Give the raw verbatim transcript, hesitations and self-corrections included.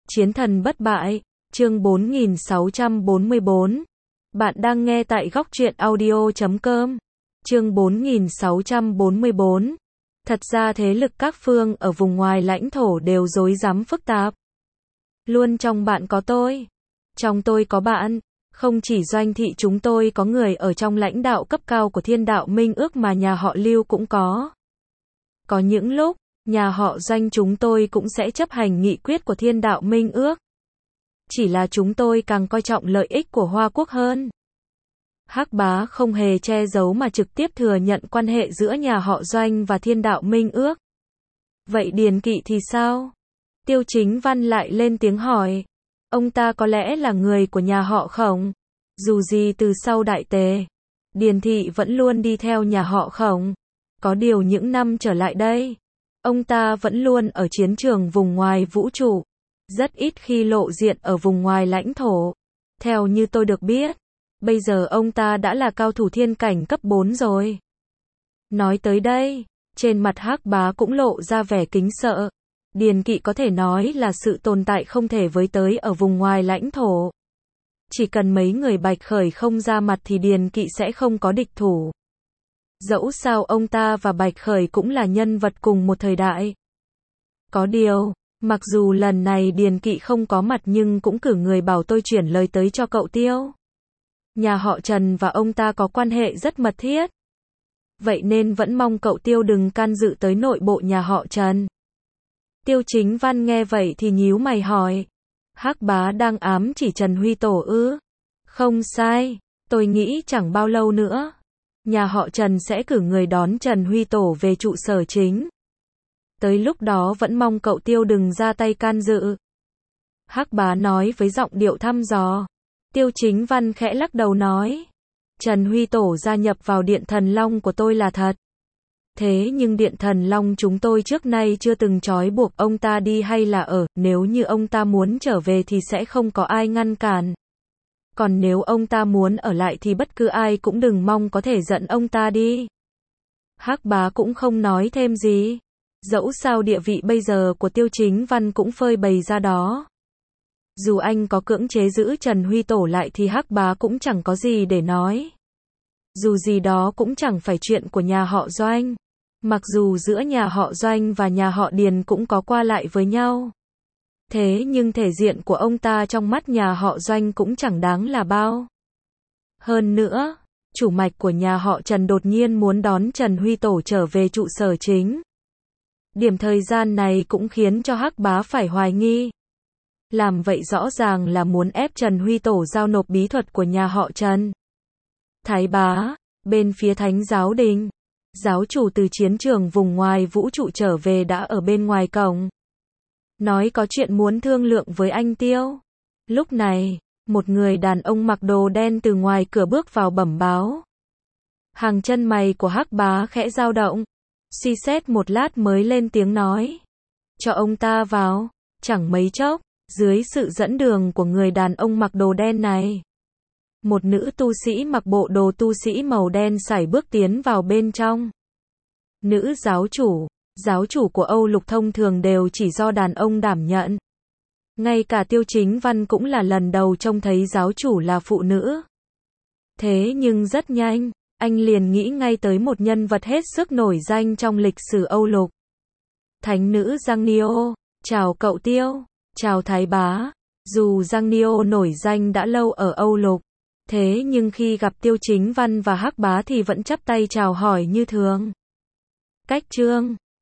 Chiến thần bất bại, chương bốn nghìn sáu trăm bốn mươi bốn. Bạn đang nghe tại góc truyện audio chấm com. Chương bốn nghìn sáu trăm bốn mươi bốn. Thật ra thế lực các phương ở vùng ngoài lãnh thổ đều rối rắm phức tạp. Luôn trong bạn có tôi, trong tôi có bạn. Không chỉ Doanh thị chúng tôi có người ở trong lãnh đạo cấp cao của Thiên Đạo Minh Ước mà nhà họ Lưu cũng có. Có những lúc, nhà họ Doanh chúng tôi cũng sẽ chấp hành nghị quyết của Thiên Đạo Minh Ước. Chỉ là chúng tôi càng coi trọng lợi ích của Hoa Quốc hơn. Hắc Bá không hề che giấu mà trực tiếp thừa nhận quan hệ giữa nhà họ Doanh và Thiên Đạo Minh Ước. Vậy Điền Kỵ thì sao? Tiêu Chính Văn lại lên tiếng hỏi. Ông ta có lẽ là người của nhà họ Khổng. Dù gì từ sau Đại Tề, Điền Thị vẫn luôn đi theo nhà họ Khổng. Có điều những năm trở lại đây, ông ta vẫn luôn ở chiến trường vùng ngoài vũ trụ, rất ít khi lộ diện ở vùng ngoài lãnh thổ. Theo như tôi được biết, bây giờ ông ta đã là cao thủ thiên cảnh cấp bốn rồi. Nói tới đây, trên mặt Hắc Bá cũng lộ ra vẻ kính sợ. Điền Kỵ có thể nói là sự tồn tại không thể với tới ở vùng ngoài lãnh thổ. Chỉ cần mấy người Bạch Khởi không ra mặt thì Điền Kỵ sẽ không có địch thủ. Dẫu sao ông ta và Bạch Khởi cũng là nhân vật cùng một thời đại. Có điều, mặc dù lần này Điền Kỵ không có mặt nhưng cũng cử người bảo tôi chuyển lời tới cho cậu Tiêu. Nhà họ Trần và ông ta có quan hệ rất mật thiết. Vậy nên vẫn mong cậu Tiêu đừng can dự tới nội bộ nhà họ Trần. Tiêu Chính Văn nghe vậy thì nhíu mày hỏi. Hắc Bá đang ám chỉ Trần Huy Tổ ư? Không sai, tôi nghĩ chẳng bao lâu nữa, nhà họ Trần sẽ cử người đón Trần Huy Tổ về trụ sở chính. Tới lúc đó vẫn mong cậu Tiêu đừng ra tay can dự. Hắc Bá nói với giọng điệu thăm dò. Tiêu Chính Văn khẽ lắc đầu nói. Trần Huy Tổ gia nhập vào Điện Thần Long của tôi là thật. Thế nhưng Điện Thần Long chúng tôi trước nay chưa từng trói buộc ông ta đi hay là ở, nếu như ông ta muốn trở về thì sẽ không có ai ngăn cản. Còn nếu ông ta muốn ở lại thì bất cứ ai cũng đừng mong có thể dẫn ông ta đi. Hắc Bá cũng không nói thêm gì. Dẫu sao địa vị bây giờ của Tiêu Chính Văn cũng phơi bày ra đó. Dù anh có cưỡng chế giữ Trần Huy Tổ lại thì Hắc Bá cũng chẳng có gì để nói. Dù gì đó cũng chẳng phải chuyện của nhà họ Doanh. Mặc dù giữa nhà họ Doanh và nhà họ Điền cũng có qua lại với nhau. Thế nhưng thể diện của ông ta trong mắt nhà họ Doanh cũng chẳng đáng là bao. Hơn nữa, chủ mạch của nhà họ Trần đột nhiên muốn đón Trần Huy Tổ trở về trụ sở chính. Điểm thời gian này cũng khiến cho Hắc Bá phải hoài nghi. Làm vậy rõ ràng là muốn ép Trần Huy Tổ giao nộp bí thuật của nhà họ Trần. Thái Bá, bên phía Thánh Giáo Đình, giáo chủ từ chiến trường vùng ngoài vũ trụ trở về đã ở bên ngoài cổng. Nói có chuyện muốn thương lượng với anh Tiêu. Lúc này, một người đàn ông mặc đồ đen từ ngoài cửa bước vào bẩm báo. Hàng chân mày của Hắc Bá khẽ dao động, suy xét một lát mới lên tiếng nói. Cho ông ta vào. Chẳng mấy chốc, dưới sự dẫn đường của người đàn ông mặc đồ đen này, một nữ tu sĩ mặc bộ đồ tu sĩ màu đen sải bước tiến vào bên trong. Nữ giáo chủ, giáo chủ của Âu Lục thông thường đều chỉ do đàn ông đảm nhận. Ngay cả Tiêu Chính Văn cũng là lần đầu trông thấy giáo chủ là phụ nữ. Thế nhưng rất nhanh, anh liền nghĩ ngay tới một nhân vật hết sức nổi danh trong lịch sử Âu Lục. Thánh nữ Giang Nio. Chào cậu Tiêu. Chào Thái Bá. Dù Giang Nio nổi danh đã lâu ở Âu Lục, thế nhưng khi gặp Tiêu Chính Văn và Hắc Bá thì vẫn chắp tay chào hỏi như thường. Cách chương